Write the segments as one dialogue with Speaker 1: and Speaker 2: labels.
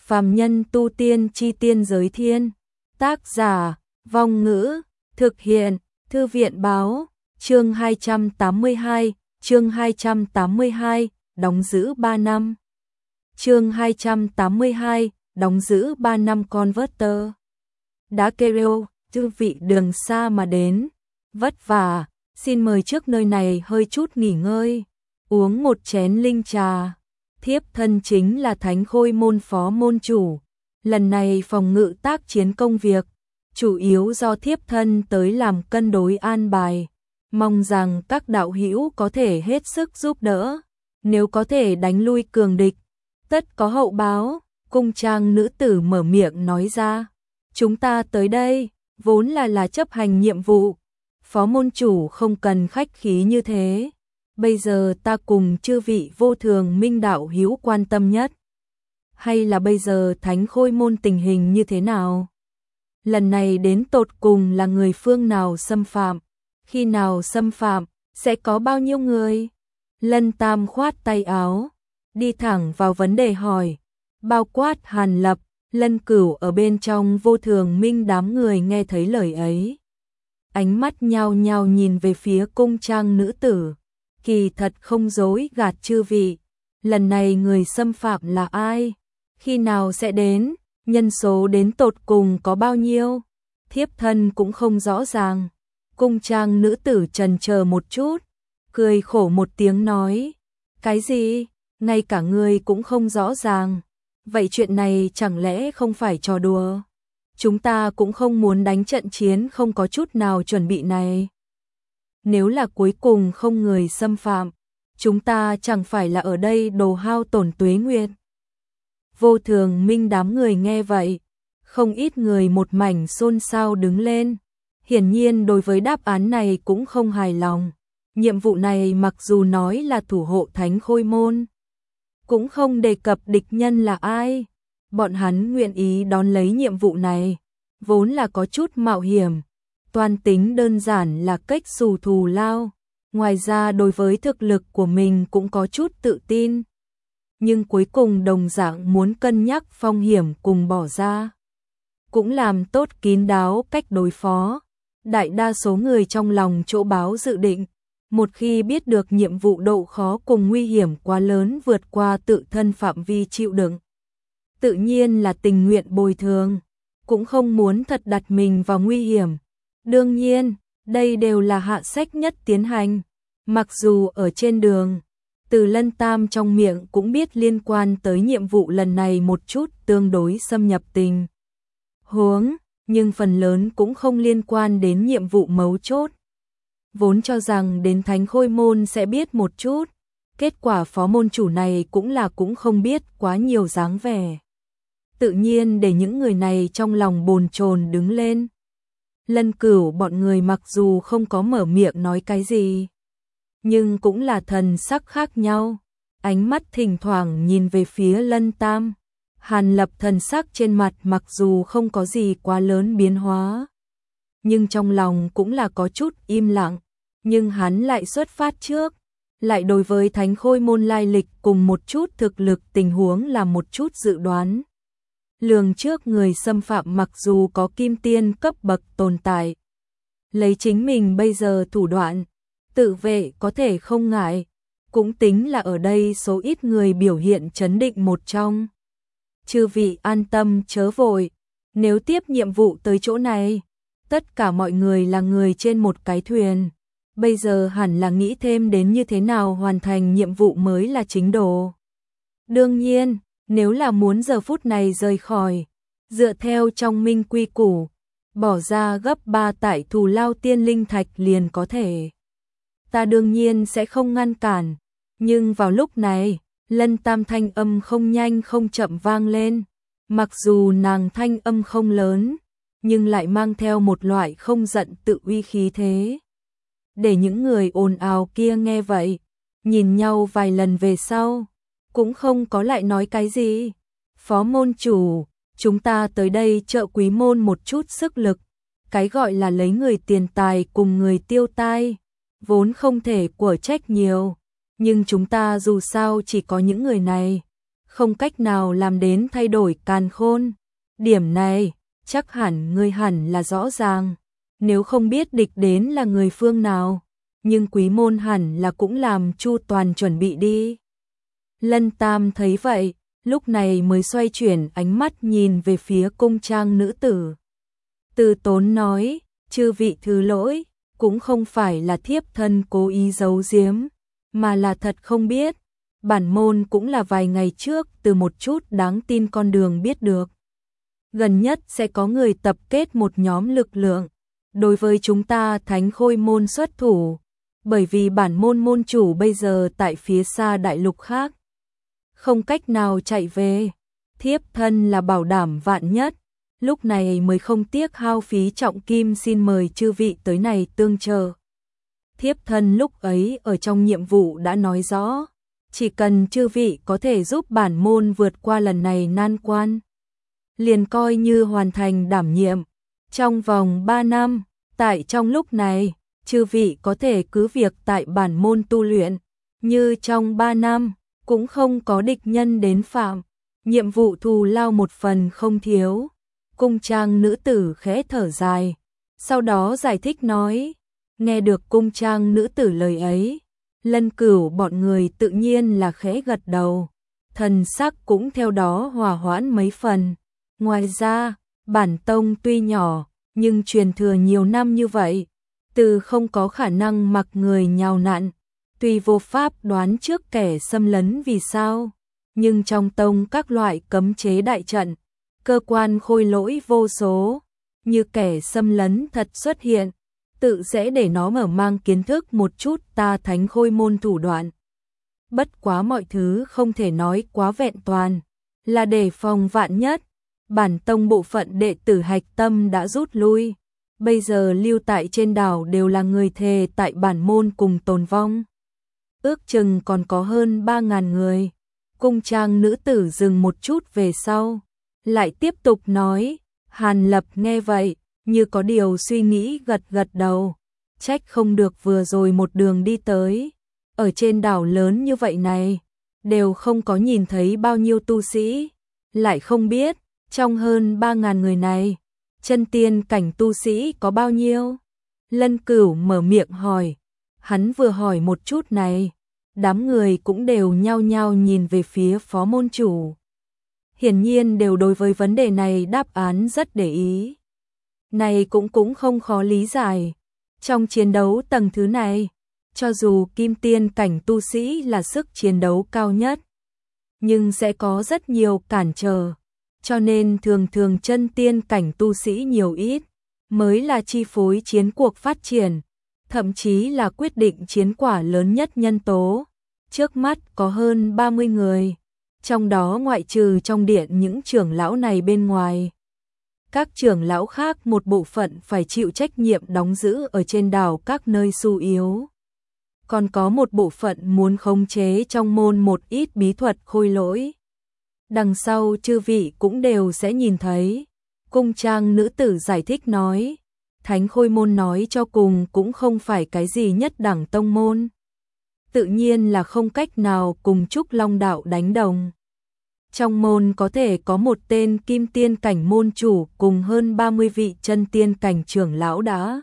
Speaker 1: Phàm nhân tu tiên chi tiên giới thiên. Tác giả, Vong Ngữ, thực hiện, Thư viện báo, chương 282, đóng giữ 3 năm. Chương 282, đóng giữ 3 năm Converter. Đã kêu, chư vị đường xa mà đến, vất vả, xin mời trước nơi này hơi chút nghỉ ngơi, uống một chén linh trà. Thiếp thân chính là Thánh Khôi môn phó môn chủ, lần này phòng ngự tác chiến công việc, chủ yếu do thiếp thân tới làm cân đối an bài, mong rằng các đạo hữu có thể hết sức giúp đỡ, nếu có thể đánh lui cường địch, tất có hậu báo. Cung trang nữ tử mở miệng nói ra, chúng ta tới đây, vốn là chấp hành nhiệm vụ, phó môn chủ không cần khách khí như thế. Bây giờ ta cùng chư vị vô thường minh đạo hữu quan tâm nhất. Hay là bây giờ Thánh Khôi môn tình hình như thế nào? Lần này đến tột cùng là người phương nào xâm phạm? Khi nào xâm phạm? Sẽ có bao nhiêu người? Lân Tam khoát tay áo, đi thẳng vào vấn đề hỏi. Bao quát Hàn Lập, Lân Cửu ở bên trong vô thường minh đám người nghe thấy lời ấy. Ánh mắt nhao nhao nhìn về phía cung trang nữ tử. Kỳ thật không dối gạt chư vị, lần này người xâm phạm là ai? Khi nào sẽ đến? Nhân số đến tột cùng có bao nhiêu? Thiếp thân cũng không rõ ràng. Cung trang nữ tử trần chờ một chút, cười khổ một tiếng nói. Cái gì? Ngay cả người cũng không rõ ràng. Vậy chuyện này chẳng lẽ không phải trò đùa? Chúng ta cũng không muốn đánh trận chiến không có chút nào chuẩn bị này. Nếu là cuối cùng không người xâm phạm, chúng ta chẳng phải là ở đây đồ hao tổn tuế nguyệt. Vô thường minh đám người nghe vậy, không ít người một mảnh xôn xao đứng lên. Hiển nhiên đối với đáp án này cũng không hài lòng. Nhiệm vụ này mặc dù nói là thủ hộ Thánh Khôi môn, cũng không đề cập địch nhân là ai. Bọn hắn nguyện ý đón lấy nhiệm vụ này, vốn là có chút mạo hiểm. Toàn tính đơn giản là cách xù thù lao, ngoài ra đối với thực lực của mình cũng có chút tự tin. Nhưng cuối cùng đồng dạng muốn cân nhắc phong hiểm cùng bỏ ra. Cũng làm tốt kín đáo cách đối phó. Đại đa số người trong lòng chỗ báo dự định, một khi biết được nhiệm vụ độ khó cùng nguy hiểm quá lớn vượt qua tự thân phạm vi chịu đựng, tự nhiên là tình nguyện bồi thường, cũng không muốn thật đặt mình vào nguy hiểm. Đương nhiên, đây đều là hạ sách nhất tiến hành. Mặc dù ở trên đường, từ Lân Tam trong miệng cũng biết liên quan tới nhiệm vụ lần này một chút tương đối xâm nhập tình huống, nhưng phần lớn cũng không liên quan đến nhiệm vụ mấu chốt. Vốn cho rằng đến Thánh Khôi môn sẽ biết một chút, kết quả phó môn chủ này cũng không biết quá nhiều dáng vẻ. Tự nhiên để những người này trong lòng bồn chồn đứng lên. Lân Cửu bọn người mặc dù không có mở miệng nói cái gì, nhưng cũng là thần sắc khác nhau, ánh mắt thỉnh thoảng nhìn về phía Lân Tam. Hàn Lập thần sắc trên mặt mặc dù không có gì quá lớn biến hóa, nhưng trong lòng cũng là có chút im lặng, nhưng hắn lại xuất phát trước, lại đối với Thánh Khôi môn lai lịch cùng một chút thực lực tình huống là một chút dự đoán. Lường trước người xâm phạm mặc dù có kim tiên cấp bậc tồn tại, lấy chính mình bây giờ thủ đoạn, tự vệ có thể không ngại, cũng tính là ở đây số ít người biểu hiện trấn định một trong. Chư vị an tâm chớ vội, nếu tiếp nhiệm vụ tới chỗ này, tất cả mọi người là người trên một cái thuyền, bây giờ hẳn là nghĩ thêm đến như thế nào hoàn thành nhiệm vụ mới là chính đồ. Đương nhiên, nếu là muốn giờ phút này rời khỏi, dựa theo trong minh quy củ, bỏ ra gấp 3 tại thù lao tiên linh thạch liền có thể. Ta đương nhiên sẽ không ngăn cản, nhưng vào lúc này, Lân Tam thanh âm không nhanh không chậm vang lên. Mặc dù nàng thanh âm không lớn, nhưng lại mang theo một loại không giận tự uy khí thế. Để những người ồn ào kia nghe vậy, nhìn nhau vài lần về sau, cũng không có lại nói cái gì. Phó môn chủ, chúng ta tới đây trợ quý môn một chút sức lực, cái gọi là lấy người tiền tài cùng người tiêu tai, vốn không thể của trách nhiều, nhưng chúng ta dù sao chỉ có những người này, không cách nào làm đến thay đổi càn khôn. Điểm này, chắc hẳn ngươi hẳn là rõ ràng, nếu không biết địch đến là người phương nào, nhưng Quý môn hẳn là cũng làm chu toàn chuẩn bị đi. Lân Tam thấy vậy, lúc này mới xoay chuyển ánh mắt nhìn về phía cung trang nữ tử. Từ Tốn nói, chư vị thứ lỗi, cũng không phải là thiếp thân cố ý giấu giếm, mà là thật không biết. Bản môn cũng là vài ngày trước từ một chút đáng tin con đường biết được. Gần nhất sẽ có người tập kết một nhóm lực lượng, đối với chúng ta Thánh Khôi môn xuất thủ, bởi vì bản môn môn chủ bây giờ tại phía xa đại lục khác, không cách nào chạy về. Thiếp thân là bảo đảm vạn nhất, lúc này mới không tiếc hao phí trọng kim xin mời chư vị tới này tương trợ. Thiếp thân lúc ấy ở trong nhiệm vụ đã nói rõ, chỉ cần chư vị có thể giúp bản môn vượt qua lần này nan quan, liền coi như hoàn thành đảm nhiệm. Trong vòng 3 năm, tại trong lúc này, chư vị có thể cứ việc tại bản môn tu luyện, như trong 3 năm, cũng không có địch nhân đến phạm, nhiệm vụ thù lao một phần không thiếu. Cung trang nữ tử khẽ thở dài, sau đó giải thích nói, nghe được cung trang nữ tử lời ấy, Lân Cửu bọn người tự nhiên là khẽ gật đầu, thần sắc cũng theo đó hòa hoãn mấy phần. Ngoài ra, bản tông tuy nhỏ, nhưng truyền thừa nhiều năm như vậy, từ không có khả năng mặc người nhào nặn, tuy vô pháp đoán trước kẻ xâm lấn vì sao, nhưng trong tông các loại cấm chế đại trận, cơ quan khôi lỗi vô số, như kẻ xâm lấn thật xuất hiện, tự sẽ để nó mở mang kiến thức một chút ta Thánh Khôi môn thủ đoạn. Bất quá mọi thứ không thể nói quá vẹn toàn, là để phòng vạn nhất. Bản tông bộ phận đệ tử hạch tâm đã rút lui, bây giờ lưu tại trên đảo đều là người thề tại bản môn cùng tồn vong. Ước chừng còn có hơn 3.000 người. Cung trang nữ tử dừng một chút về sau, lại tiếp tục nói. Hàn Lập nghe vậy, như có điều suy nghĩ gật gật đầu. Trách không được vừa rồi một đường đi tới, ở trên đảo lớn như vậy này, đều không có nhìn thấy bao nhiêu tu sĩ, lại không biết, trong hơn 3.000 người này, chân tiên cảnh tu sĩ có bao nhiêu? Lân Cửu mở miệng hỏi, hắn vừa hỏi một chút này, đám người cũng đều nhao nhao nhìn về phía phó môn chủ. Hiển nhiên đều đối với vấn đề này đáp án rất để ý. Này cũng không khó lý giải. Trong chiến đấu tầng thứ này, cho dù kim tiên cảnh tu sĩ là sức chiến đấu cao nhất, nhưng sẽ có rất nhiều cản trở, cho nên thường thường chân tiên cảnh tu sĩ nhiều ít, mới là chi phối chiến cuộc phát triển, thậm chí là quyết định chiến quả lớn nhất nhân tố. Trước mắt có hơn 30 người, trong đó ngoại trừ trong điện những trưởng lão này bên ngoài, các trưởng lão khác một bộ phận phải chịu trách nhiệm đóng giữ ở trên đảo các nơi xu yếu. Còn có một bộ phận muốn khống chế trong môn một ít bí thuật khôi lỗi. Đằng sau chư vị cũng đều sẽ nhìn thấy. Cung trang nữ tử giải thích nói, Thánh Khôi môn nói cho cùng cũng không phải cái gì nhất đẳng tông môn. Tự nhiên là không cách nào cùng Trúc Long đạo đánh đồng. Trong môn có thể có một tên kim tiên cảnh môn chủ cùng hơn 30 vị chân tiên cảnh trưởng lão đã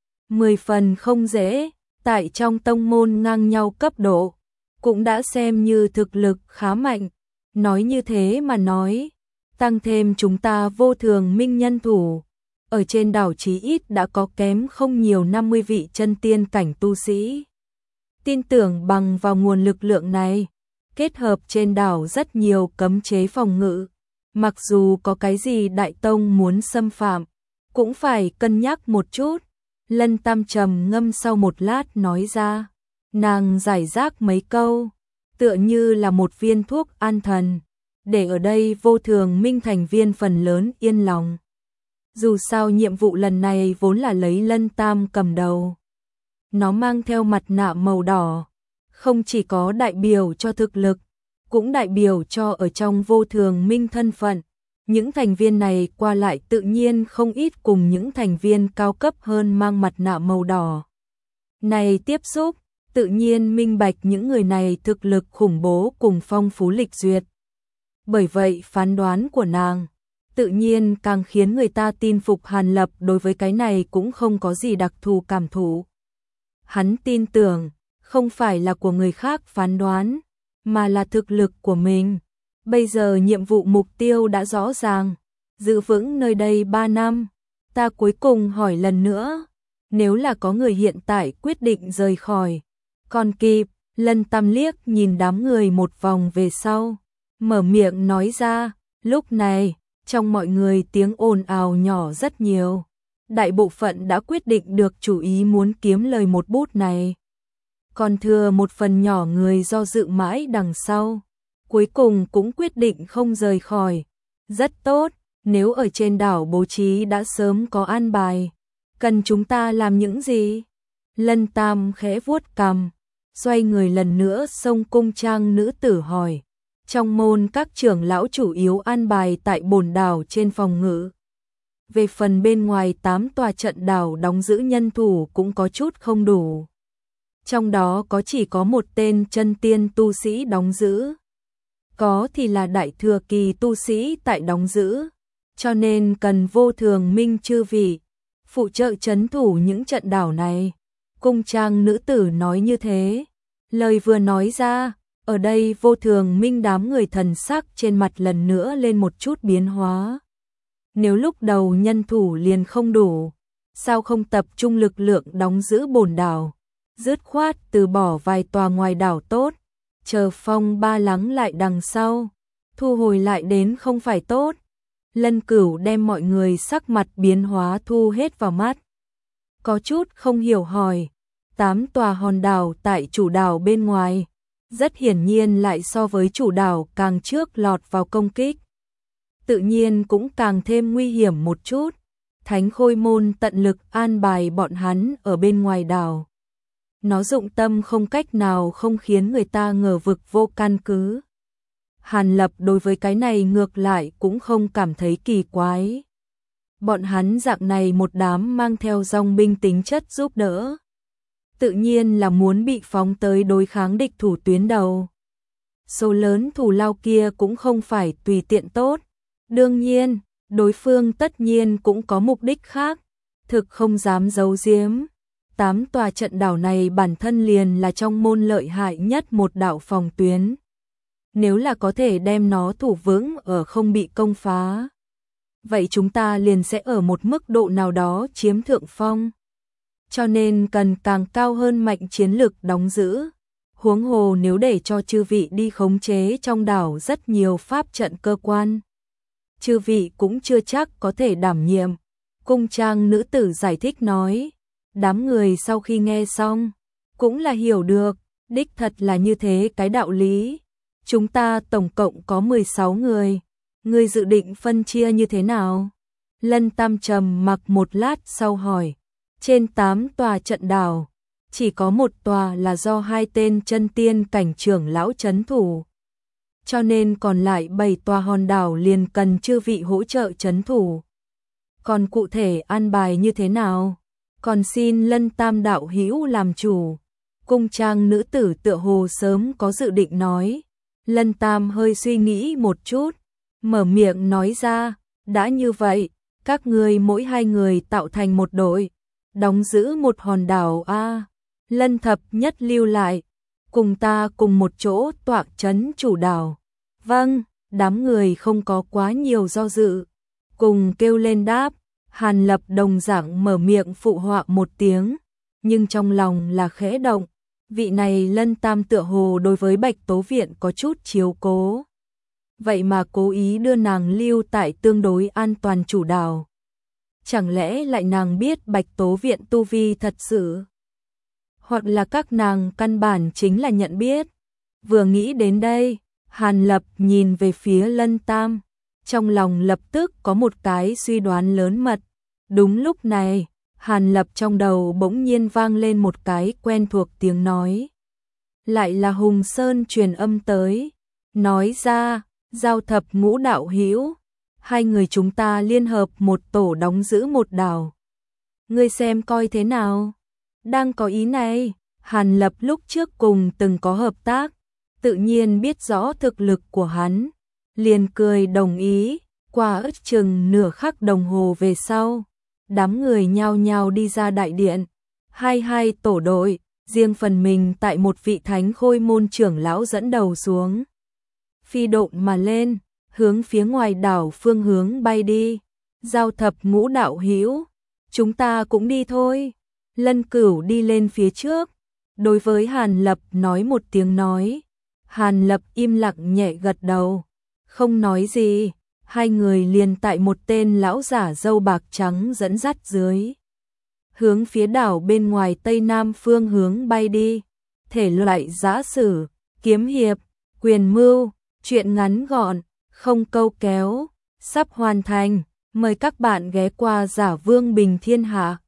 Speaker 1: 10 phần không dễ, tại trong tông môn ngang nhau cấp độ, cũng đã xem như thực lực khá mạnh. Nói như thế mà nói, tăng thêm chúng ta vô thường minh nhân thủ, ở trên đảo chí ít đã có kém không nhiều 50 vị chân tiên cảnh tu sĩ. Tin tưởng bằng vào nguồn lực lượng này, kết hợp trên đảo rất nhiều cấm chế phòng ngự, mặc dù có cái gì đại tông muốn xâm phạm, cũng phải cân nhắc một chút. Lân Tam trầm ngâm sau một lát nói ra, nàng giải rác mấy câu, tựa như là một viên thuốc an thần, để ở đây vô thường minh thành viên phần lớn yên lòng. Dù sao nhiệm vụ lần này vốn là lấy Lân Tam cầm đầu. Nó mang theo mặt nạ màu đỏ, không chỉ có đại biểu cho thực lực, cũng đại biểu cho ở trong vô thường minh thân phận. Những thành viên này qua lại tự nhiên không ít cùng những thành viên cao cấp hơn mang mặt nạ màu đỏ này tiếp xúc, tự nhiên minh bạch những người này thực lực khủng bố cùng phong phú lịch duyệt. Bởi vậy phán đoán của nàng tự nhiên càng khiến người ta tin phục. Hàn Lập đối với cái này cũng không có gì đặc thù cảm thụ. Hắn tin tưởng, không phải là của người khác phán đoán, mà là thực lực của mình. Bây giờ nhiệm vụ mục tiêu đã rõ ràng, giữ vững nơi đây 3 năm. Ta cuối cùng hỏi lần nữa, nếu là có người hiện tại quyết định rời khỏi, còn kịp. Lân Tam liếc nhìn đám người một vòng về sau, mở miệng nói ra. Lúc này, trong mọi người tiếng ồn ào nhỏ rất nhiều. Đại bộ phận đã quyết định được chủ ý muốn kiếm lời một bút này. Còn thừa một phần nhỏ người do dự mãi đằng sau, cuối cùng cũng quyết định không rời khỏi. Rất tốt, nếu ở trên đảo bố trí đã sớm có an bài. Cần chúng ta làm những gì? Lân Tam khẽ vuốt cằm, xoay người lần nữa xông cung trang nữ tử hỏi. Trong môn các trưởng lão chủ yếu an bài tại bồn đảo trên phòng ngự. Về phần bên ngoài 8 tòa trận đảo đóng giữ nhân thủ cũng có chút không đủ. Trong đó có chỉ có một tên chân tiên tu sĩ đóng giữ. Có thì là đại thừa kỳ tu sĩ tại đóng giữ. Cho nên cần Vô Thường Minh chư vị phụ trợ trấn thủ những trận đảo này. Cung trang nữ tử nói như thế. Lời vừa nói ra, ở đây Vô Thường Minh đám người thần sắc trên mặt lần nữa lên một chút biến hóa. Nếu lúc đầu nhân thủ liền không đủ, sao không tập trung lực lượng đóng giữ bồn đảo, dứt khoát từ bỏ vài tòa ngoài đảo tốt, chờ phong ba lắng lại đằng sau, thu hồi lại đến không phải tốt. Lân Cửu đem mọi người sắc mặt biến hóa thu hết vào mắt. Có chút không hiểu hỏi, 8 tòa hòn đảo tại chủ đảo bên ngoài, rất hiển nhiên lại so với chủ đảo càng trước lọt vào công kích. Tự nhiên cũng càng thêm nguy hiểm một chút. Thánh Khôi Môn tận lực an bài bọn hắn ở bên ngoài đảo. Nó dụng tâm không cách nào không khiến người ta ngờ vực vô căn cứ. Hàn Lập đối với cái này ngược lại cũng không cảm thấy kỳ quái. Bọn hắn dạng này một đám mang theo dòng binh tính chất giúp đỡ. Tự nhiên là muốn bị phóng tới đối kháng địch thủ tuyến đầu. Số lớn thù lao kia cũng không phải tùy tiện tốt. Đương nhiên, đối phương tất nhiên cũng có mục đích khác. Thực không dám giấu giếm. 8 tòa trận đảo này bản thân liền là trong môn lợi hại nhất một đảo phòng tuyến. Nếu là có thể đem nó thủ vững ở không bị công phá, vậy chúng ta liền sẽ ở một mức độ nào đó chiếm thượng phong. Cho nên cần càng cao hơn mạnh chiến lực đóng giữ. Huống hồ nếu để cho chư vị đi khống chế trong đảo rất nhiều pháp trận cơ quan, chư vị cũng chưa chắc có thể đảm nhiệm. Cung trang nữ tử giải thích nói. Đám người sau khi nghe xong, cũng là hiểu được, đích thật là như thế cái đạo lý. Chúng ta tổng cộng có 16 người, ngươi dự định phân chia như thế nào? Lân Tam trầm mặc một lát sau hỏi. Trên 8 tòa trận đảo, chỉ có một tòa là do 2 tên chân tiên cảnh trưởng lão trấn thủ. Cho nên còn lại 7 tòa hòn đảo liền cần chư vị hỗ trợ trấn thủ. Còn cụ thể an bài như thế nào? Còn xin Lân Tam đạo hữu làm chủ. Cung trang nữ tử tựa hồ sớm có dự định nói. Lân Tam hơi suy nghĩ một chút, mở miệng nói ra, đã như vậy, các ngươi mỗi 2 người tạo thành một đội, đóng giữ một hòn đảo a. Lân Thập Nhất lưu lại, cùng ta cùng một chỗ tọa trấn chủ đảo. Vâng, đám người không có quá nhiều do dự, cùng kêu lên đáp. Hàn Lập đồng dạng mở miệng phụ họa một tiếng, nhưng trong lòng là khẽ động. Vị này Lân Tam tựa hồ đối với Bạch Tố Viện có chút chiếu cố. Vậy mà cố ý đưa nàng lưu tại tương đối an toàn chủ đảo. Chẳng lẽ lại nàng biết Bạch Tố Viện tu vi thật sự? Hoặc là các nàng căn bản chính là nhận biết? Vừa nghĩ đến đây, Hàn Lập nhìn về phía Lân Tam, trong lòng lập tức có một cái suy đoán lớn mật. Đúng lúc này, Hàn Lập trong đầu bỗng nhiên vang lên một cái quen thuộc tiếng nói. Lại là Hùng Sơn truyền âm tới, nói ra, Giao Thập Ngũ đạo hữu, 2 người chúng ta liên hợp một tổ đóng giữ một đảo. Ngươi xem coi thế nào? Đang có ý này, Hàn Lập lúc trước cùng từng có hợp tác, tự nhiên biết rõ thực lực của hắn. liền cười đồng ý. Qua ước chừng nửa khắc đồng hồ về sau, đám người nhao nhao đi ra đại điện, hai tổ đội, riêng phần mình tại một vị thánh khôi môn trưởng lão dẫn đầu xuống. Phi độn mà lên, hướng phía ngoài đảo phương hướng bay đi. Giao Thập Ngũ đạo hữu, chúng ta cũng đi thôi. Lân Cửu đi lên phía trước, đối với Hàn Lập nói một tiếng nói. Hàn Lập im lặng nhẹ gật đầu, không nói gì. Hai người liền tại một tên lão giả râu bạc trắng dẫn dắt dưới, hướng phía đảo bên ngoài tây nam phương hướng bay đi. Thể loại giã sử, kiếm hiệp, quyền mưu, truyện ngắn gọn, không câu kéo, sắp hoàn thành. Mời các bạn ghé qua Giả Vương Bình Thiên Hạ.